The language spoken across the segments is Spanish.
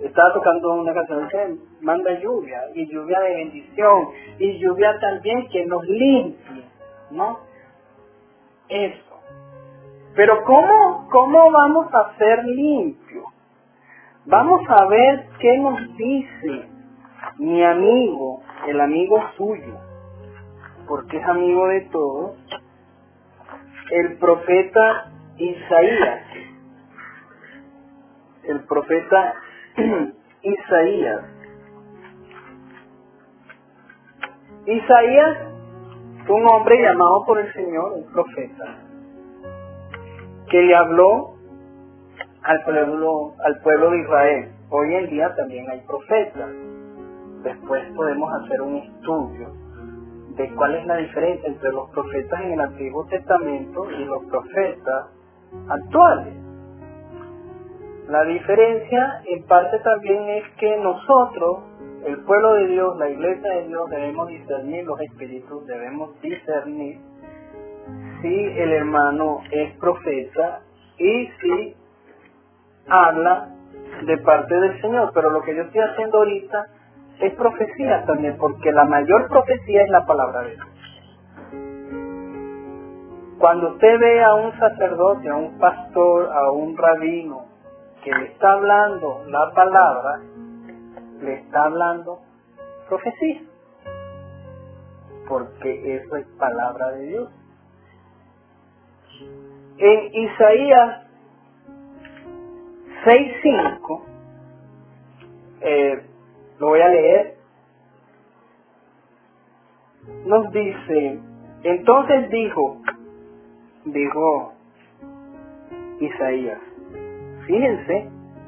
estaba tocando una canción que manda lluvia, y lluvia de bendición, y lluvia también que nos limpie, ¿no? Eso. Pero ¿cómo vamos a ser limpios? Vamos a ver qué nos dice mi amigo, el amigo suyo, porque es amigo de todos, el profeta Isaías. El profeta Isaías. Isaías fue un hombre llamado por el Señor, un profeta, que le habló al pueblo de Israel. Hoy en día también hay profetas. Después podemos hacer un estudio de cuál es la diferencia entre los profetas en el Antiguo Testamento y los profetas actuales. La diferencia en parte también es que nosotros, el pueblo de Dios, la iglesia de Dios, debemos discernir los espíritus, debemos discernir si el hermano es profeta y si habla de parte del Señor. Pero lo que yo estoy haciendo ahorita es profecía también, porque la mayor profecía es la palabra de Dios. Cuando usted ve a un sacerdote, a un pastor, a un rabino que le está hablando la palabra, le está hablando profecía, porque eso es palabra de Dios. En Isaías 6:5, lo voy a leer, nos dice: entonces dijo Isaías, fíjense,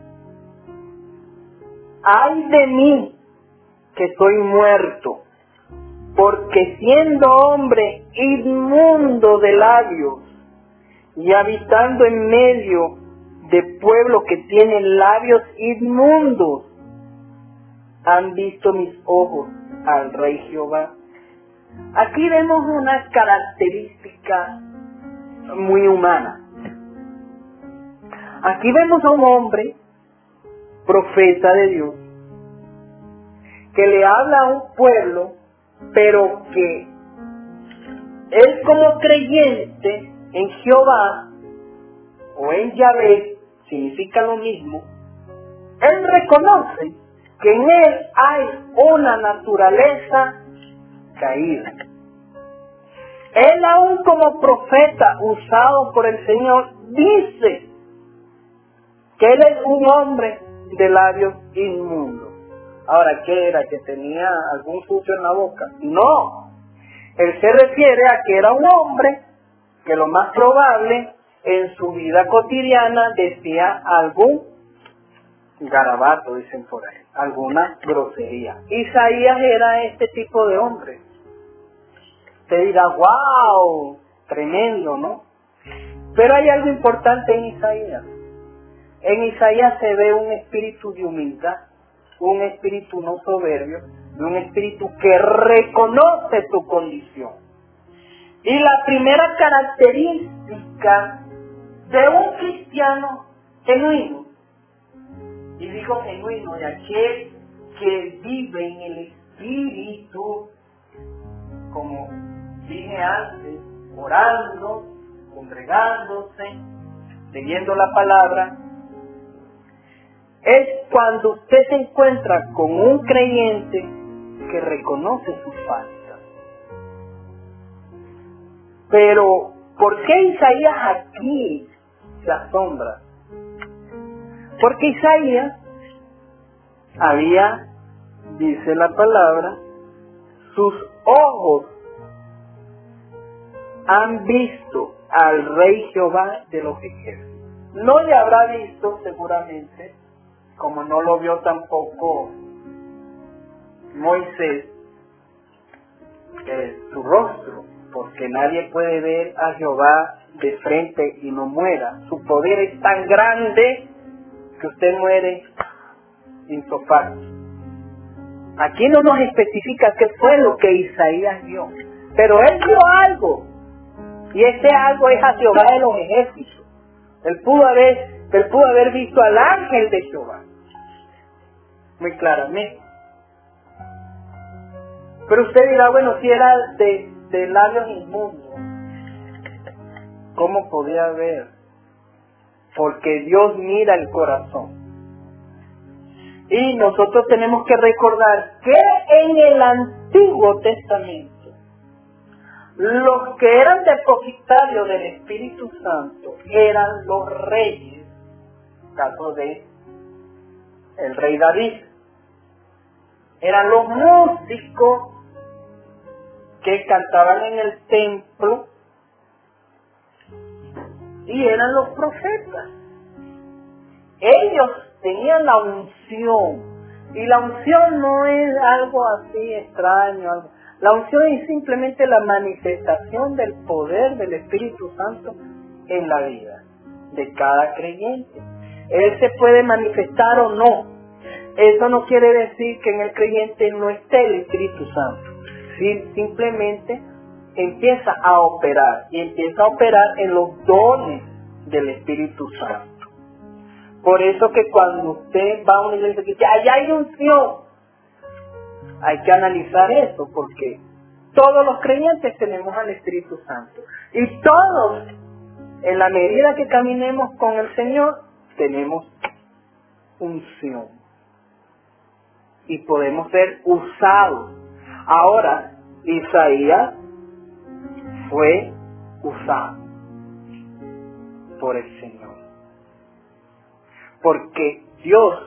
ay de mí que soy muerto, porque siendo hombre inmundo de labios y habitando en medio de pueblo que tiene labios inmundos, han visto mis ojos al Rey Jehová. Aquí vemos una característica muy humana. Aquí vemos a un hombre, profeta de Dios, que le habla a un pueblo, pero que él como creyente en Jehová o en Yahvé, significa lo mismo, él reconoce que en él hay una naturaleza caída. Él aún como profeta usado por el Señor dice que él es un hombre de labios inmundos. Ahora, ¿qué era? ¿Que tenía algún sucio en la boca? No. Él se refiere a que era un hombre que lo más probable en su vida cotidiana decía algún garabato, dicen por ahí, alguna grosería. Isaías era este tipo de hombre. Te dirá, wow, tremendo, ¿no? Pero hay algo importante en Isaías. En Isaías se ve un espíritu de humildad, un espíritu no soberbio, de un espíritu que reconoce su condición. Y la primera característica de un cristiano genuino, y digo genuino, de aquel que vive en el espíritu, como dije antes, orando, congregándose, leyendo la palabra, es cuando usted se encuentra con un creyente que reconoce sus faltas. Pero, ¿por qué Isaías aquí se asombra? Porque Isaías había, dice la palabra, sus ojos han visto al Rey Jehová de los ejércitos. No le habrá visto seguramente, como no lo vio tampoco Moisés, su rostro, porque nadie puede ver a Jehová de frente y no muera. Su poder es tan grande que usted muere insofacto. Aquí no nos especifica qué fue lo que Isaías vio, pero él vio algo, y ese algo es a Jehová de los ejércitos. Él pudo haber visto al ángel de Jehová. muy claramente. Pero usted dirá, bueno, si era de labios inmundos, ¿cómo podía ver? Porque Dios mira el corazón. Y nosotros tenemos que recordar que en el Antiguo Testamento, los que eran depositarios del Espíritu Santo eran los reyes, caso de el rey David. Eran los músicos que cantaban en el templo y eran los profetas. Ellos tenían la unción, y la unción no es algo así extraño. La unción es simplemente la manifestación del poder del Espíritu Santo en la vida de cada creyente. Él se puede manifestar o no. Eso no quiere decir que en el creyente no esté el Espíritu Santo. Sí, simplemente empieza a operar, y empieza a operar en los dones del Espíritu Santo. Por eso que cuando usted va a una iglesia que dice, allá hay unción, hay que analizar eso, porque todos los creyentes tenemos al Espíritu Santo. Y todos, en la medida que caminemos con el Señor, tenemos unción. Y podemos ser usados. Ahora, Isaías fue usado por el Señor. Porque Dios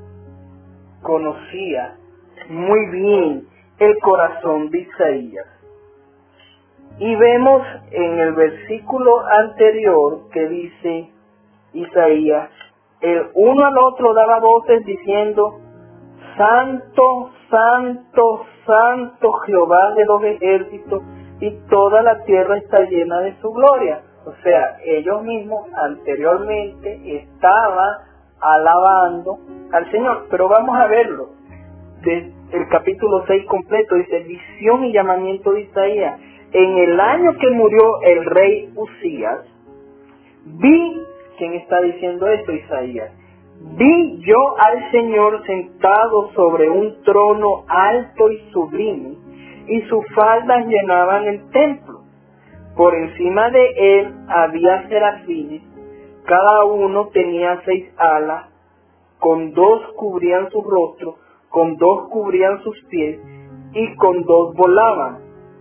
conocía muy bien el corazón de Isaías. Y vemos en el versículo anterior que dice Isaías, el uno al otro daba voces diciendo, Santo, Santo, Santo Jehová de los ejércitos, y toda la tierra está llena de su gloria. O sea, ellos mismos anteriormente estaban alabando al Señor. Pero vamos a verlo. Desde el capítulo 6 completo dice, visión y llamamiento de Isaías. En el año que murió el rey Usías, vi, ¿quién está diciendo esto? Isaías. Vi yo al Señor sentado sobre un trono alto y sublime, y sus faldas llenaban el templo. Por encima de él había serafines, cada uno tenía 6 alas, con 2 cubrían su rostro, con 2 cubrían sus pies, y con 2 volaban.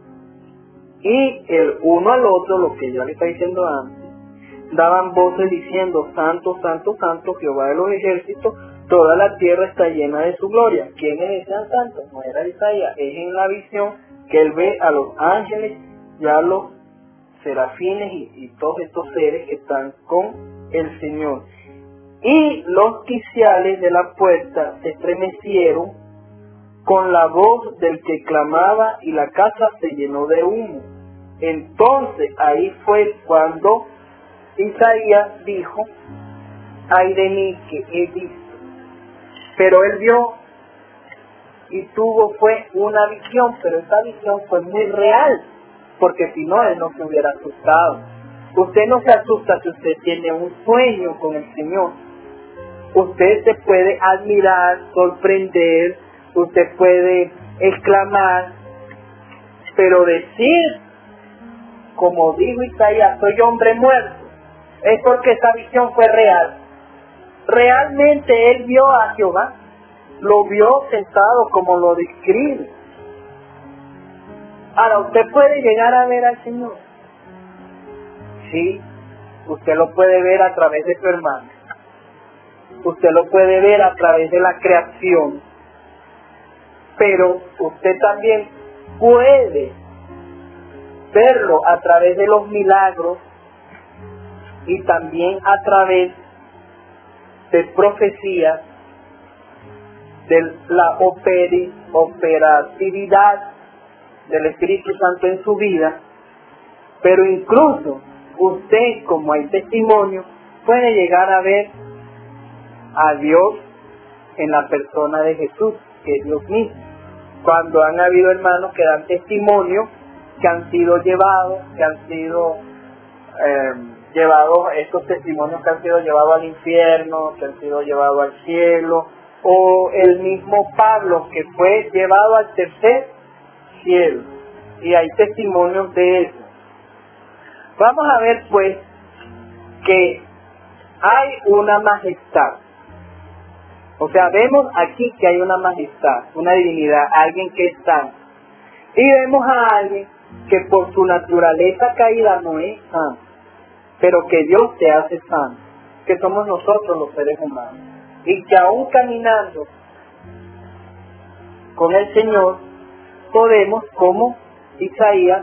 Y el uno al otro, lo que ya le está diciendo antes, daban voces diciendo, Santo, Santo, Santo, Jehová de los ejércitos, toda la tierra está llena de su gloria. ¿Quiénes decían santos? No era Isaías, es en la visión que él ve a los ángeles y a los serafines y todos estos seres que están con el Señor. Y los quiciales de la puerta se estremecieron con la voz del que clamaba, y la casa se llenó de humo. Entonces ahí fue cuando Isaías dijo, ay de mí que he visto. Pero él vio y fue una visión, pero esa visión fue muy real, porque si no, él no se hubiera asustado. Usted no se asusta si usted tiene un sueño con el Señor. Usted se puede admirar, sorprender, usted puede exclamar, pero decir, como dijo Isaías, soy hombre muerto, es porque esa visión fue real. Realmente él vio a Jehová, lo vio sentado como lo describe. Ahora, ¿usted puede llegar a ver al Señor? Sí, usted lo puede ver a través de su hermano. Usted lo puede ver a través de la creación. Pero usted también puede verlo a través de los milagros y también a través de profecías, de la operatividad del Espíritu Santo en su vida. Pero incluso usted, como hay testimonio, puede llegar a ver a Dios en la persona de Jesús, que es Dios mismo. Cuando han habido hermanos que dan testimonio, que han sido llevados, estos testimonios que han sido llevados al infierno, que han sido llevados al cielo, o el mismo Pablo que fue llevado al tercer cielo, y hay testimonios de eso. Vamos a ver pues que hay una majestad, o sea, vemos aquí que hay una majestad, una divinidad, alguien que es santo, y vemos a alguien que por su naturaleza caída no es santo, pero que Dios se hace santo, que somos nosotros los seres humanos, y que aún caminando con el Señor podemos, como Isaías,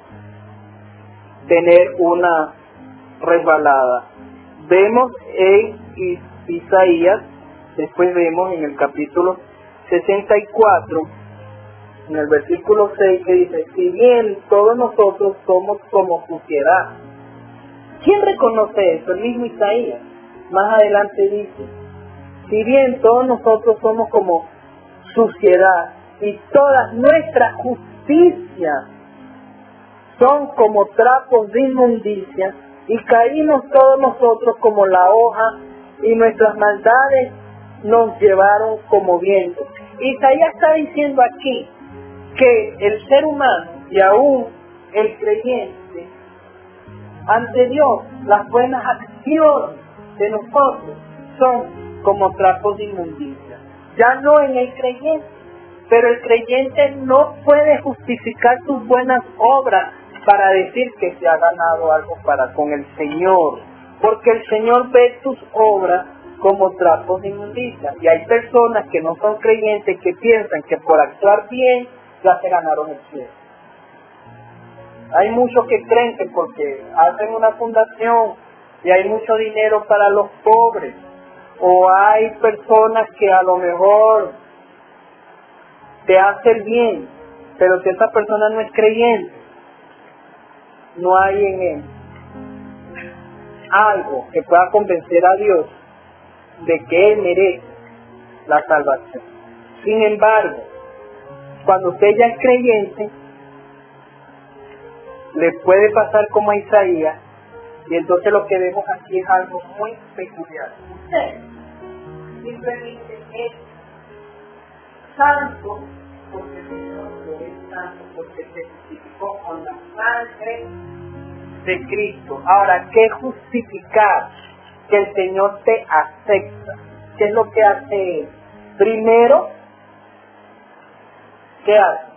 tener una resbalada. Vemos en Isaías, después vemos en el capítulo 64, en el versículo 6, que dice: si bien todos nosotros somos como suciedad. ¿Quién reconoce eso? El mismo Isaías. Más adelante dice: si bien todos nosotros somos como suciedad y todas nuestras justicias son como trapos de inmundicia, y caímos todos nosotros como la hoja, y nuestras maldades nos llevaron como viento. Isaías está diciendo aquí que el ser humano y aún el creyente, ante Dios, las buenas acciones de nosotros son como trapos de inmundicia. Ya no en el creyente, pero el creyente no puede justificar sus buenas obras para decir que se ha ganado algo para con el Señor, porque el Señor ve tus obras como trapos de inmundicia. Y hay personas que no son creyentes que piensan que por actuar bien ya se ganaron el cielo. Hay muchos que creen que porque hacen una fundación y hay mucho dinero para los pobres, o hay personas que a lo mejor te hacen bien, pero si esa persona no es creyente, no hay en él algo que pueda convencer a Dios de que él merece la salvación. Sin embargo, cuando usted ya es creyente, le puede pasar como a Isaías, y entonces lo que vemos aquí es algo muy peculiar. Usted simplemente es santo porque el Señor lo es santo, porque se justificó con la sangre de Cristo. Ahora, ¿qué justificar? Que el Señor te acepta. ¿Qué es lo que hace Él? Primero, ¿qué hace?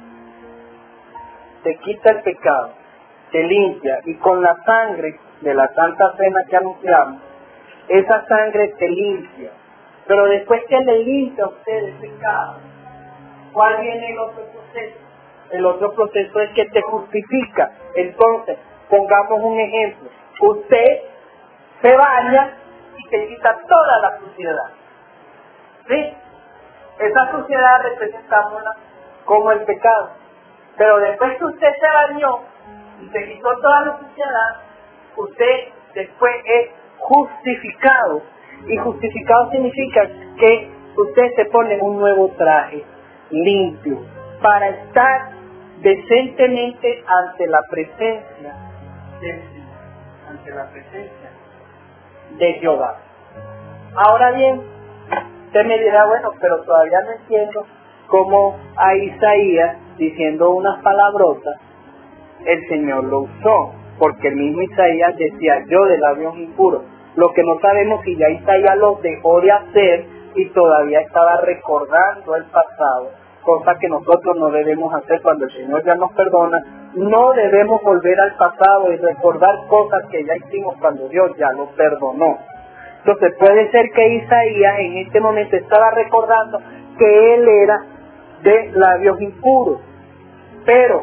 Te quita el pecado, te limpia, y con la sangre de la Santa Cena que anunciamos, esa sangre te limpia. Pero después que le limpia a usted el pecado, ¿cuál viene el otro proceso? El otro proceso es que te justifica. Entonces, pongamos un ejemplo. Usted se baña y te quita toda la suciedad. ¿Sí? Esa suciedad representámosla como el pecado. Pero después que usted se bañó y se quitó toda la suciedad, usted después es justificado. Y justificado significa que usted se pone un nuevo traje limpio para estar decentemente ante la presencia del Señor, ante la presencia de Jehová. Ahora bien, usted me dirá: bueno, pero todavía no entiendo cómo a Isaías, diciendo unas palabrotas, el Señor lo usó, porque el mismo Isaías decía: yo de labios impuros. Lo que no sabemos si ya Isaías lo dejó de hacer y todavía estaba recordando el pasado, cosa que nosotros no debemos hacer. Cuando el Señor ya nos perdona, no debemos volver al pasado y recordar cosas que ya hicimos cuando Dios ya nos perdonó. Entonces puede ser que Isaías en este momento estaba recordando que él era de labios impuros, pero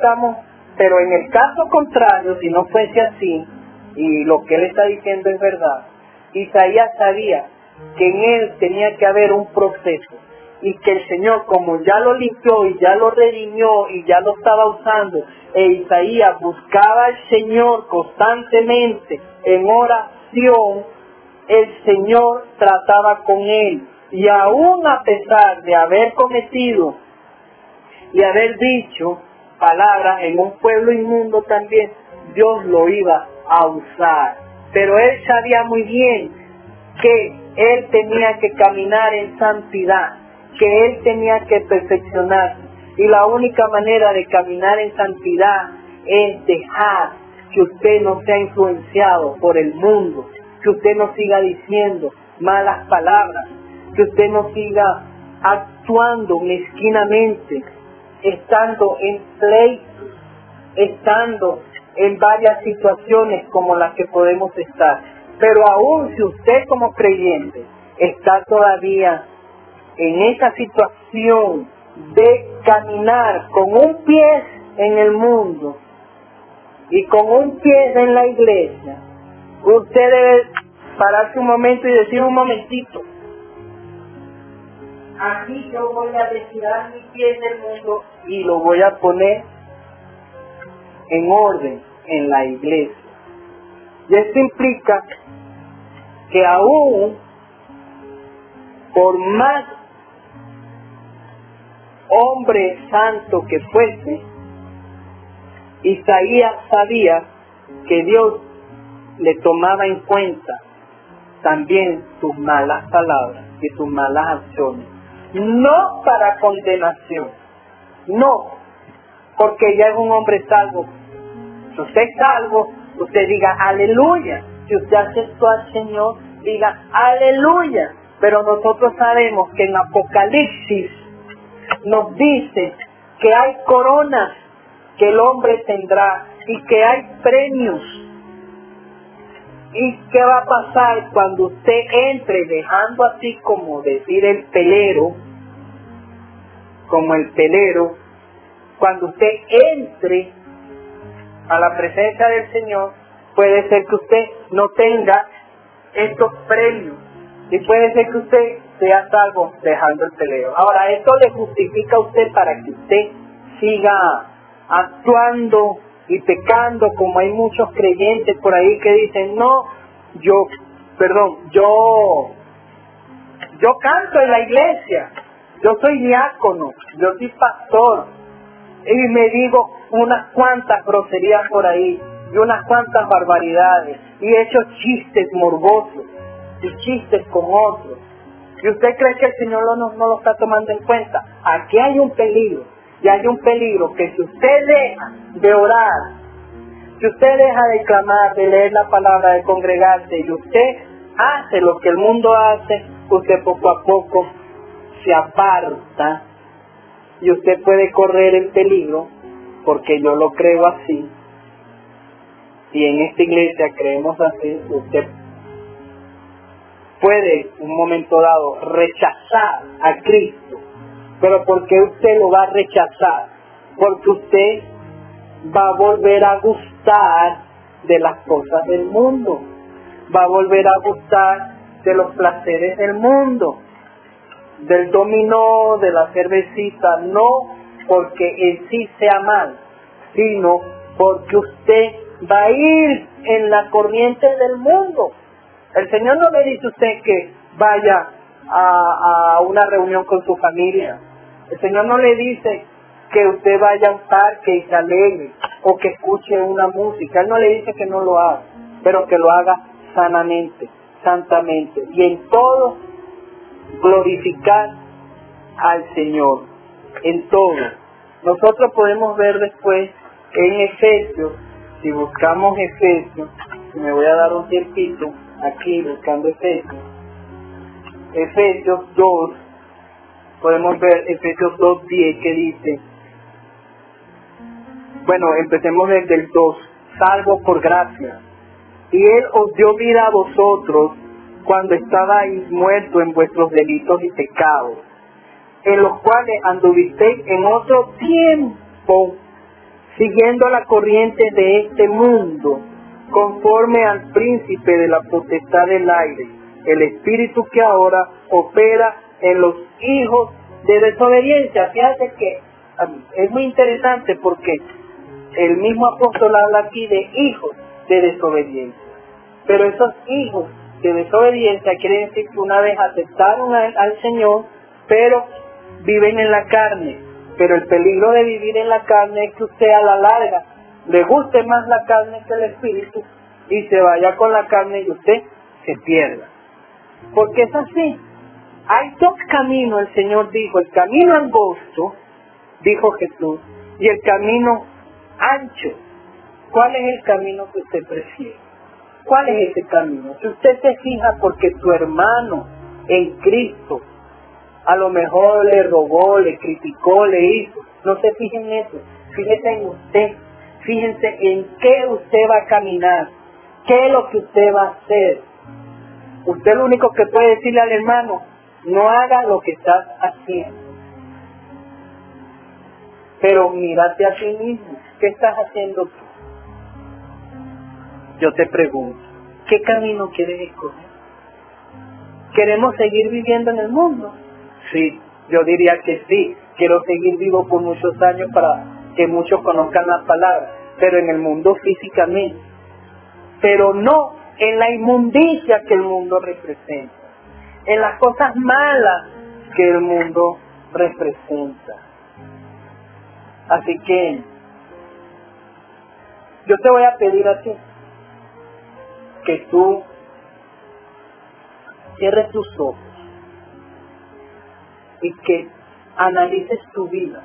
en el caso contrario, si no fuese así, y lo que él está diciendo es verdad, Isaías sabía que en él tenía que haber un proceso, y que el Señor, como ya lo limpió y ya lo redimió y ya lo estaba usando, e Isaías buscaba al Señor constantemente en oración, el Señor trataba con él, y aún a pesar de haber cometido y haber dicho palabras en un pueblo inmundo también, Dios lo iba a usar. Pero él sabía muy bien que él tenía que caminar en santidad, que él tenía que perfeccionarse. Y la única manera de caminar en santidad es dejar que usted no sea influenciado por el mundo, que usted no siga diciendo malas palabras, que usted no siga actuando mezquinamente, estando en pleitos, estando en varias situaciones como las que podemos estar. Pero aún si usted como creyente está todavía en esa situación de caminar con un pie en el mundo y con un pie en la iglesia, usted debe pararse un momento y decir: un momentito, aquí yo voy a retirar mi pie del mundo y lo voy a poner en orden en la iglesia. Y esto implica que aún por más hombre santo que fuese, Isaías sabía que Dios le tomaba en cuenta también sus malas palabras y sus malas acciones. No para condenación, no, porque ya es un hombre salvo. Si usted es salvo, usted diga aleluya. Si usted aceptó al Señor, diga aleluya. Pero nosotros sabemos que en Apocalipsis nos dice que hay coronas que el hombre tendrá y que hay premios. ¿Y qué va a pasar cuando usted entre dejando así como decir el pelero? Como el pelero, cuando usted entre a la presencia del Señor, puede ser que usted no tenga estos premios y puede ser que usted sea salvo dejando el pelero. Ahora, esto le justifica a usted para que usted siga actuando y pecando, como hay muchos creyentes por ahí que dicen: no, yo canto en la iglesia, yo soy diácono, yo soy pastor, y me digo unas cuantas groserías por ahí y unas cuantas barbaridades, y he hecho chistes morbosos y chistes con otros. ¿Y usted cree que el Señor no lo está tomando en cuenta? Aquí hay un peligro, y hay un peligro que si usted deja de orar, si usted deja de clamar, de leer la palabra, de congregarse, y usted hace lo que el mundo hace, usted poco a poco se aparta y usted puede correr el peligro, porque yo lo creo así, y en esta iglesia creemos así. Usted puede un momento dado rechazar a Cristo. Pero ¿por qué usted lo va a rechazar? Porque usted va a volver a gustar de las cosas del mundo, va a volver a gustar de los placeres del mundo, del dominó, de la cervecita, no porque en sí sea mal, sino porque usted va a ir en la corriente del mundo. El Señor no le dice a usted que vaya a una reunión con su familia. El Señor no le dice que usted vaya a un parque y se alegre, o que escuche una música. Él no le dice que no lo haga, pero que lo haga sanamente, santamente, y en todo glorificar al Señor, en todo. Nosotros podemos ver después en Efesios, si buscamos Efesios, me voy a dar un tiempito aquí buscando Efesios 2, podemos ver Efesios 2:10 que dice, bueno, empecemos desde el 2, salvo por gracia, y Él os dio vida a vosotros cuando estabais muertos en vuestros delitos y pecados, en los cuales anduvisteis en otro tiempo, siguiendo la corriente de este mundo, conforme al príncipe de la potestad del aire, el espíritu que ahora opera en los hijos de desobediencia. Fíjate que es muy interesante porque el mismo apóstol habla aquí de hijos de desobediencia. Pero esos hijos de desobediencia quiere decir que una vez aceptaron al Señor, pero viven en la carne. Pero el peligro de vivir en la carne es que usted a la larga le guste más la carne que el espíritu y se vaya con la carne y usted se pierda. porque es así. Hay dos caminos, el Señor dijo, el camino angosto, dijo Jesús, y el camino ancho. ¿Cuál es el camino que usted prefiere? ¿Cuál es ese camino? Si usted se fija porque su hermano en Cristo a lo mejor le robó, le criticó, le hizo, no se fije en eso, fíjese en usted, fíjense en qué usted va a caminar, qué es lo que usted va a hacer. Usted lo único que puede decirle al hermano, no haga lo que estás haciendo. Pero mírate a ti mismo, ¿qué estás haciendo tú? Yo te pregunto, ¿qué camino quieres escoger? ¿Queremos seguir viviendo en el mundo? Sí, yo diría que sí. Quiero seguir vivo por muchos años para que muchos conozcan las palabras, pero en el mundo físicamente. Pero no en la inmundicia que el mundo representa, en las cosas malas que el mundo representa. Así que yo te voy a pedir a ti que tú cierres tus ojos y que analices tu vida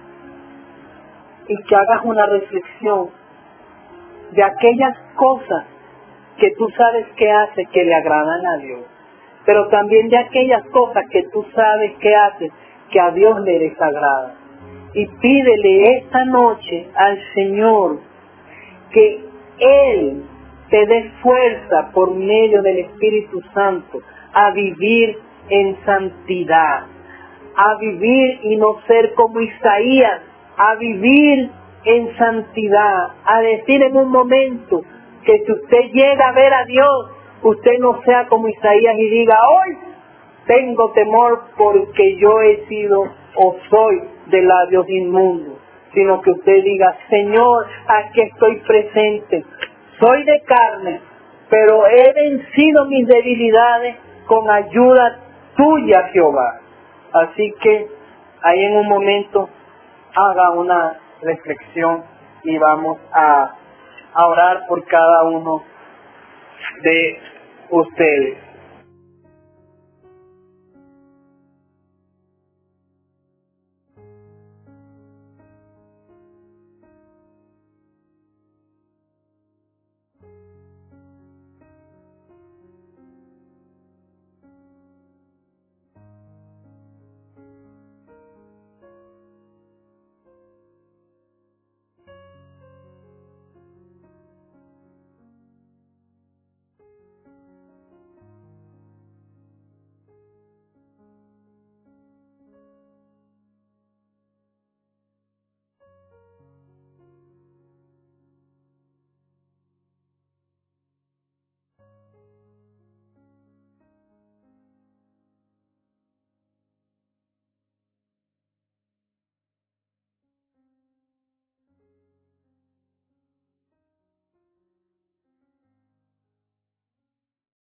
y que hagas una reflexión de aquellas cosas que tú sabes que hace que le agradan a Dios, pero también de aquellas cosas que tú sabes que hace que a Dios le desagrada. Y pídele esta noche al Señor que Él te dé fuerza por medio del Espíritu Santo a vivir en santidad, a vivir y no ser como Isaías, a vivir en santidad, a decir en un momento que si usted llega a ver a Dios, usted no sea como Isaías y diga, hoy tengo temor porque yo he sido o soy de labios inmundos, sino que usted diga, Señor, aquí estoy presente, soy de carne, pero he vencido mis debilidades con ayuda tuya, Jehová. Así que ahí en un momento haga una reflexión y vamos a orar por cada uno de ustedes.